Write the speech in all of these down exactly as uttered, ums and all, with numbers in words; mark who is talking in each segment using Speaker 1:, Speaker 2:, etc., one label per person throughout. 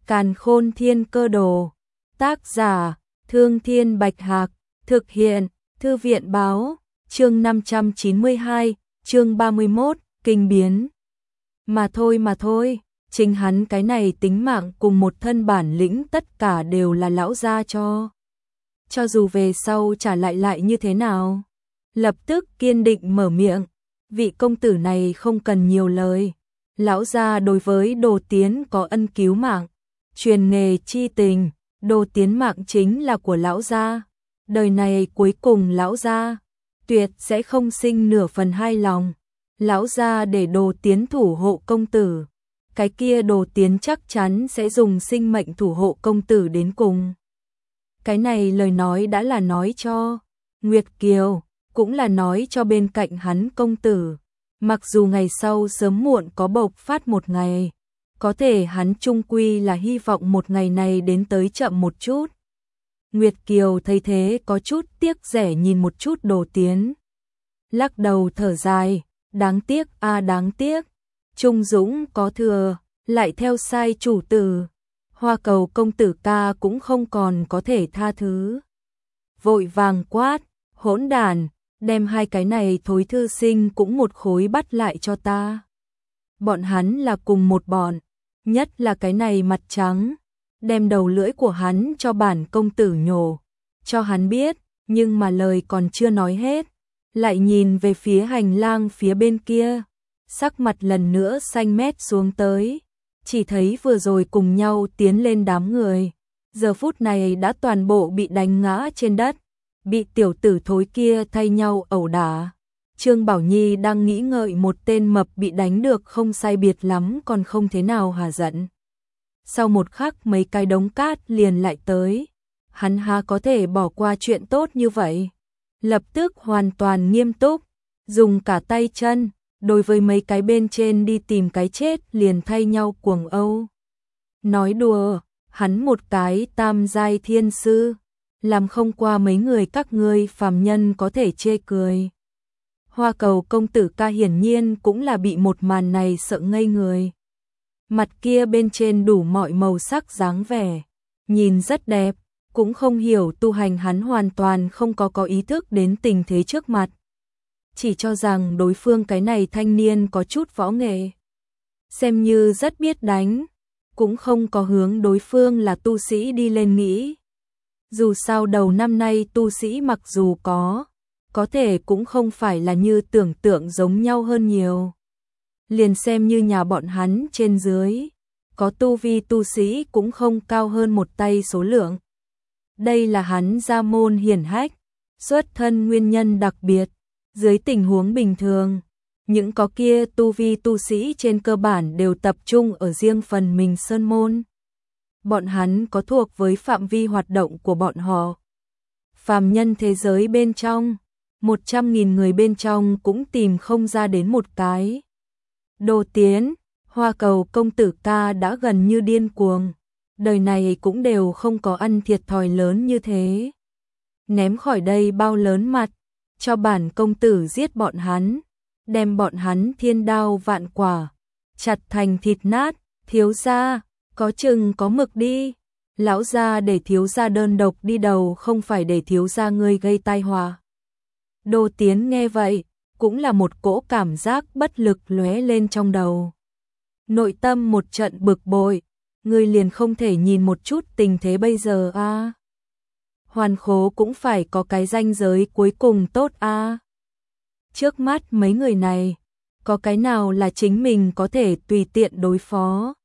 Speaker 1: Càn Khôn Thiên Cơ Đồ. Tác giả: Thương Thiên Bạch Hạc. Thực hiện: Thư viện Báo. Chương năm trăm chín mươi hai, chương ba mươi mốt, kinh biến. Mà thôi mà thôi, chính hắn cái này tính mạng cùng một thân bản lĩnh tất cả đều là lão gia cho. Cho dù về sau trả lại lại như thế nào. Lập tức kiên định mở miệng, vị công tử này không cần nhiều lời. Lão gia đối với Đồ Tiến có ân cứu mạng, truyền nghề chi tình, Đồ Tiến mạng chính là của lão gia. Đời này cuối cùng lão gia tuyệt sẽ không sinh nửa phần hai lòng. Lão gia để Đồ Tiến thủ hộ công tử, cái kia Đồ Tiến chắc chắn sẽ dùng sinh mệnh thủ hộ công tử đến cùng. Cái này lời nói đã là nói cho Nguyệt Kiều, cũng là nói cho bên cạnh hắn công tử. Mặc dù ngày sau sớm muộn có bộc phát một ngày, có thể hắn chung quy là hy vọng một ngày này đến tới chậm một chút. Nguyệt Kiều thấy thế có chút tiếc rẻ nhìn một chút Đồ Tiến. Lắc đầu thở dài, đáng tiếc a à, đáng tiếc. Trung Dũng có thừa, lại theo sai chủ tử. Hoa Cầu công tử ca cũng không còn có thể tha thứ. Vội vàng quát, hỗn đản, đem hai cái này thối thư sinh cũng một khối bắt lại cho ta. Bọn hắn là cùng một bọn, nhất là cái này mặt trắng, đem đầu lưỡi của hắn cho bản công tử nhổ, cho hắn biết, nhưng mà lời còn chưa nói hết, lại nhìn về phía hành lang phía bên kia, sắc mặt lần nữa xanh mét xuống tới, chỉ thấy vừa rồi cùng nhau tiến lên đám người, giờ phút này đã toàn bộ bị đánh ngã trên đất, bị tiểu tử thối kia thay nhau ẩu đả. Trương Bảo Nhi đang nghĩ ngợi một tên mập bị đánh được không sai biệt lắm còn không thế nào hà giận. Sau một khắc mấy cái đống cát liền lại tới, hắn há có thể bỏ qua chuyện tốt như vậy. Lập tức hoàn toàn nghiêm túc, dùng cả tay chân, đối với mấy cái bên trên đi tìm cái chết liền thay nhau cuồng âu. Nói đùa, hắn một cái tam giai thiên sư, làm không qua mấy người các ngươi phàm nhân có thể chê cười. Hoa Cầu công tử ca hiển nhiên cũng là bị một màn này sợ ngây người. Mặt kia bên trên đủ mọi màu sắc dáng vẻ, nhìn rất đẹp, cũng không hiểu tu hành hắn hoàn toàn không có có ý thức đến tình thế trước mặt. Chỉ cho rằng đối phương cái này thanh niên có chút võ nghệ, xem như rất biết đánh, cũng không có hướng đối phương là tu sĩ đi lên nghĩ. Dù sao đầu năm nay tu sĩ mặc dù có, có thể cũng không phải là như tưởng tượng giống nhau hơn nhiều. Liền xem như nhà bọn hắn trên dưới, có tu vi tu sĩ cũng không cao hơn một tay số lượng. Đây là hắn gia môn hiển hách, xuất thân nguyên nhân đặc biệt, dưới tình huống bình thường, những có kia tu vi tu sĩ trên cơ bản đều tập trung ở riêng phần mình sơn môn. Bọn hắn có thuộc với phạm vi hoạt động của bọn họ. Phàm nhân thế giới bên trong, một trăm nghìn người bên trong cũng tìm không ra đến một cái. Đồ Tiến, Hoa Cầu công tử ca đã gần như điên cuồng, đời này cũng đều không có ăn thiệt thòi lớn như thế. Ném khỏi đây bao lớn mặt, cho bản công tử giết bọn hắn, đem bọn hắn thiên đao vạn quả, chặt thành thịt nát, thiếu gia, có chừng có mực đi. Lão gia để thiếu gia đơn độc đi đầu không phải để thiếu gia ngươi gây tai họa. Đồ Tiến nghe vậy, cũng là một cỗ cảm giác bất lực lóe lên trong đầu. Nội tâm một trận bực bội, ngươi liền không thể nhìn một chút tình thế bây giờ a? À? Hoàn khố cũng phải có cái ranh giới cuối cùng tốt a. À? Trước mắt mấy người này, có cái nào là chính mình có thể tùy tiện đối phó?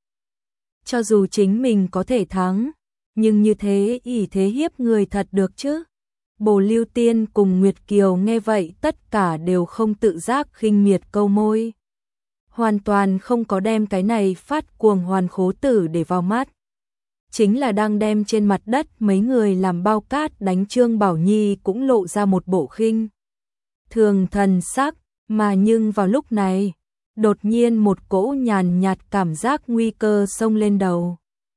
Speaker 1: Cho dù chính mình có thể thắng, nhưng như thế ỷ thế hiếp người thật được chứ? Bồ Lưu Tiên cùng Nguyệt Kiều nghe vậy tất cả đều không tự giác khinh miệt câu môi. Hoàn toàn không có đem cái này phát cuồng hoàn khố tử để vào mắt. Chính là đang đem trên mặt đất mấy người làm bao cát đánh Trương Bảo Nhi cũng lộ ra một bộ khinh thường thần sắc, mà nhưng vào lúc này, đột nhiên một cỗ nhàn nhạt cảm giác nguy cơ xông lên đầu.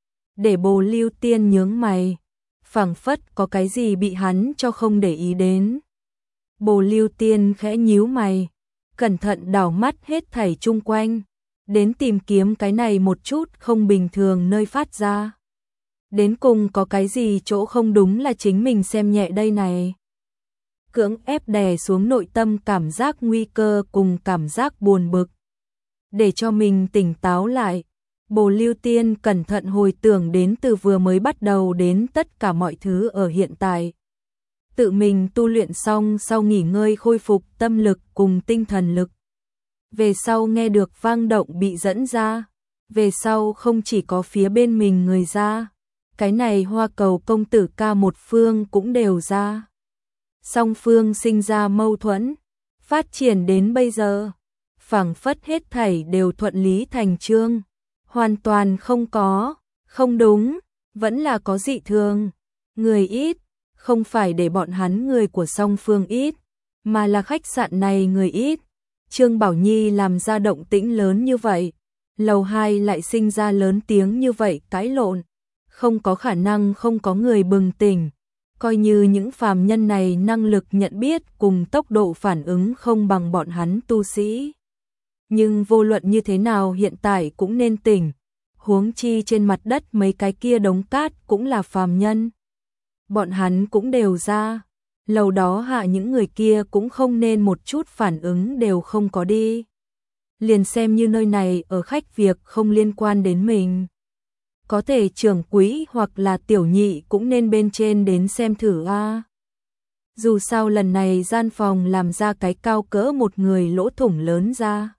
Speaker 1: Để Bồ Lưu Tiên nhướng mày, phảng phất có cái gì bị hắn cho không để ý đến. Bồ Lưu Tiên khẽ nhíu mày, cẩn thận đảo mắt hết thảy chung quanh, đến tìm kiếm cái này một chút không bình thường nơi phát ra. Đến cùng có cái gì chỗ không đúng là chính mình xem nhẹ đây này. Cưỡng ép đè xuống nội tâm cảm giác nguy cơ cùng cảm giác buồn bực. Để cho mình tỉnh táo lại, Bồ Lưu Tiên cẩn thận hồi tưởng đến từ vừa mới bắt đầu đến tất cả mọi thứ ở hiện tại. Tự mình tu luyện xong sau nghỉ ngơi khôi phục tâm lực cùng tinh thần lực. Về sau nghe được vang động bị dẫn ra, về sau không chỉ có phía bên mình người ra, cái này Hoa Cầu công tử ca một phương cũng đều ra. Song phương sinh ra mâu thuẫn, phát triển đến bây giờ, phảng phất hết thảy đều thuận lý thành chương, hoàn toàn không có, không đúng, vẫn là có dị thường, người ít, không phải để bọn hắn người của song phương ít, mà là khách sạn này người ít. Trương Bảo Nhi làm ra động tĩnh lớn như vậy, lầu hai lại sinh ra lớn tiếng như vậy cãi lộn, không có khả năng không có người bừng tỉnh. Coi như những phàm nhân này năng lực nhận biết cùng tốc độ phản ứng không bằng bọn hắn tu sĩ. Nhưng vô luận như thế nào hiện tại cũng nên tỉnh, huống chi trên mặt đất mấy cái kia đống cát cũng là phàm nhân. Bọn hắn cũng đều ra, lầu đó hạ những người kia cũng không nên một chút phản ứng đều không có đi. Liền xem như nơi này ở khách việc không liên quan đến mình. Có thể trưởng quỹ hoặc là tiểu nhị cũng nên bên trên đến xem thử a. Dù sao lần này gian phòng làm ra cái cao cỡ một người lỗ thủng lớn ra.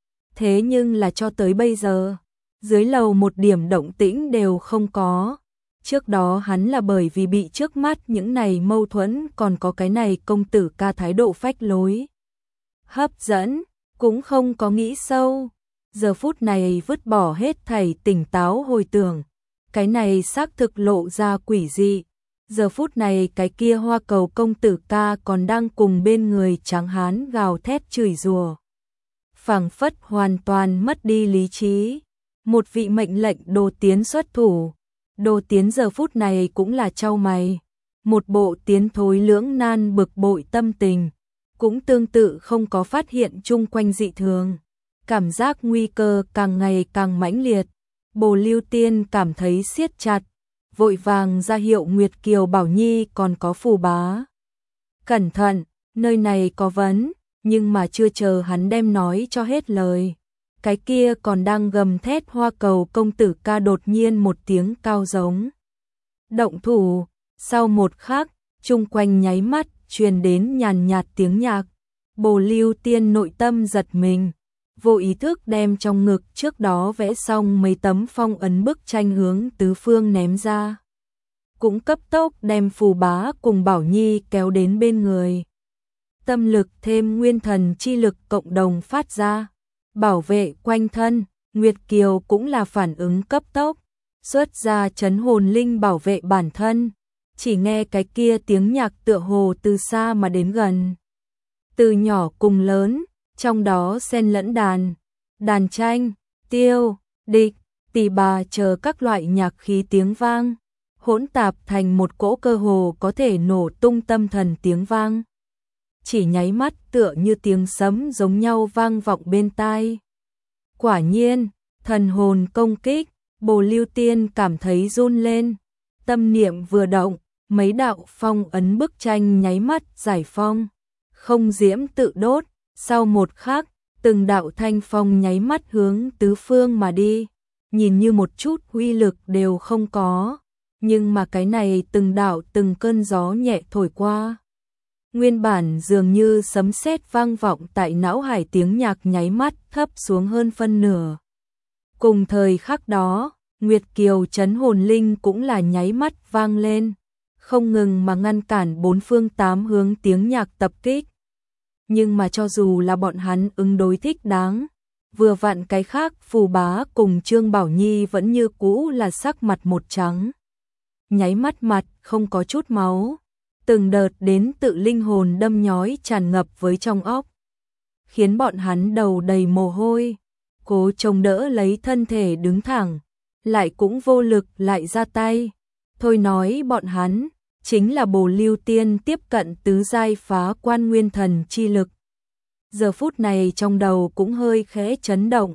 Speaker 1: Thế nhưng là cho tới bây giờ, dưới lầu một điểm động tĩnh đều không có. Trước đó hắn là bởi vì bị trước mắt những này mâu thuẫn còn có cái này công tử ca thái độ phách lối. Hấp dẫn, cũng không có nghĩ sâu. Giờ phút này vứt bỏ hết thảy tỉnh táo hồi tưởng. Cái này xác thực lộ ra quỷ dị. Giờ phút này cái kia Hoa Cầu công tử ca còn đang cùng bên người tráng hán gào thét chửi rủa. Phảng phất hoàn toàn mất đi lý trí. Một vị mệnh lệnh Đồ Tiến xuất thủ. Đồ Tiến giờ phút này cũng là chau mày. Một bộ tiến thối lưỡng nan bực bội tâm tình. Cũng tương tự không có phát hiện chung quanh dị thường. Cảm giác nguy cơ càng ngày càng mãnh liệt. Bồ Lưu Tiên cảm thấy siết chặt. Vội vàng ra hiệu Nguyệt Kiều Bảo Nhi còn có Phù Bá. Cẩn thận, nơi này có vấn. Nhưng mà chưa chờ hắn đem nói cho hết lời. Cái kia còn đang gầm thét Hoa Cầu công tử ca đột nhiên một tiếng cao giống. Động thủ, sau một khắc, chung quanh nháy mắt, truyền đến nhàn nhạt tiếng nhạc. Bồ Lưu Tiên nội tâm giật mình, vô ý thức đem trong ngực trước đó vẽ xong mấy tấm phong ấn bức tranh hướng tứ phương ném ra. Cũng cấp tốc đem Phù Bá cùng Bảo Nhi kéo đến bên người. Tâm lực thêm nguyên thần chi lực cộng đồng phát ra. Bảo vệ quanh thân, Nguyệt Kiều cũng là phản ứng cấp tốc, xuất ra trấn hồn linh bảo vệ bản thân, chỉ nghe cái kia tiếng nhạc tựa hồ từ xa mà đến gần. Từ nhỏ cùng lớn, trong đó xen lẫn đàn, đàn tranh, tiêu, địch, tỳ bà chờ các loại nhạc khí tiếng vang, hỗn tạp thành một cỗ cơ hồ có thể nổ tung tâm thần tiếng vang. Chỉ nháy mắt tựa như tiếng sấm giống nhau vang vọng bên tai. Quả nhiên, thần hồn công kích, Bồ Lưu Tiên cảm thấy run lên. Tâm niệm vừa động, mấy đạo phong ấn bức tranh nháy mắt giải phong. Không diễm tự đốt, sau một khắc, từng đạo thanh phong nháy mắt hướng tứ phương mà đi. Nhìn như một chút uy lực đều không có. Nhưng mà cái này từng đạo từng cơn gió nhẹ thổi qua. Nguyên bản dường như sấm sét vang vọng tại não hải tiếng nhạc nháy mắt thấp xuống hơn phân nửa. Cùng thời khắc đó, Nguyệt Kiều trấn hồn linh cũng là nháy mắt vang lên, không ngừng mà ngăn cản bốn phương tám hướng tiếng nhạc tập kích. Nhưng mà cho dù là bọn hắn ứng đối thích đáng, vừa vặn cái khác Phù Bá cùng Trương Bảo Nhi vẫn như cũ là sắc mặt một trắng. Nháy mắt mặt không có chút máu. Từng đợt đến tự linh hồn đâm nhói tràn ngập với trong óc, khiến bọn hắn đầu đầy mồ hôi, cố chống đỡ lấy thân thể đứng thẳng, lại cũng vô lực lại ra tay. Thôi nói bọn hắn, chính là Bồ Lưu Tiên tiếp cận tứ giai phá quan nguyên thần chi lực. Giờ phút này trong đầu cũng hơi khẽ chấn động,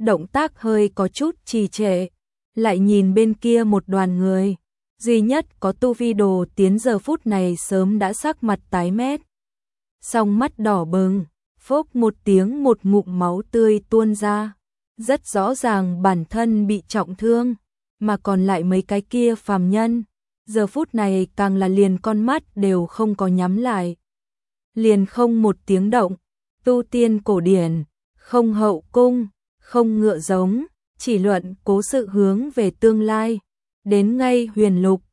Speaker 1: động tác hơi có chút trì trệ, lại nhìn bên kia một đoàn người, duy nhất có tu vi đồ tiến giờ phút này sớm đã sắc mặt tái mét, song mắt đỏ bừng, phốc một tiếng một ngụm máu tươi tuôn ra, rất rõ ràng bản thân bị trọng thương, mà còn lại mấy cái kia phàm nhân, giờ phút này càng là liền con mắt đều không có nhắm lại. Liền không một tiếng động, tu tiên cổ điển, không hậu cung, không ngựa giống, chỉ luận cố sự hướng về tương lai, đến ngay huyền lục,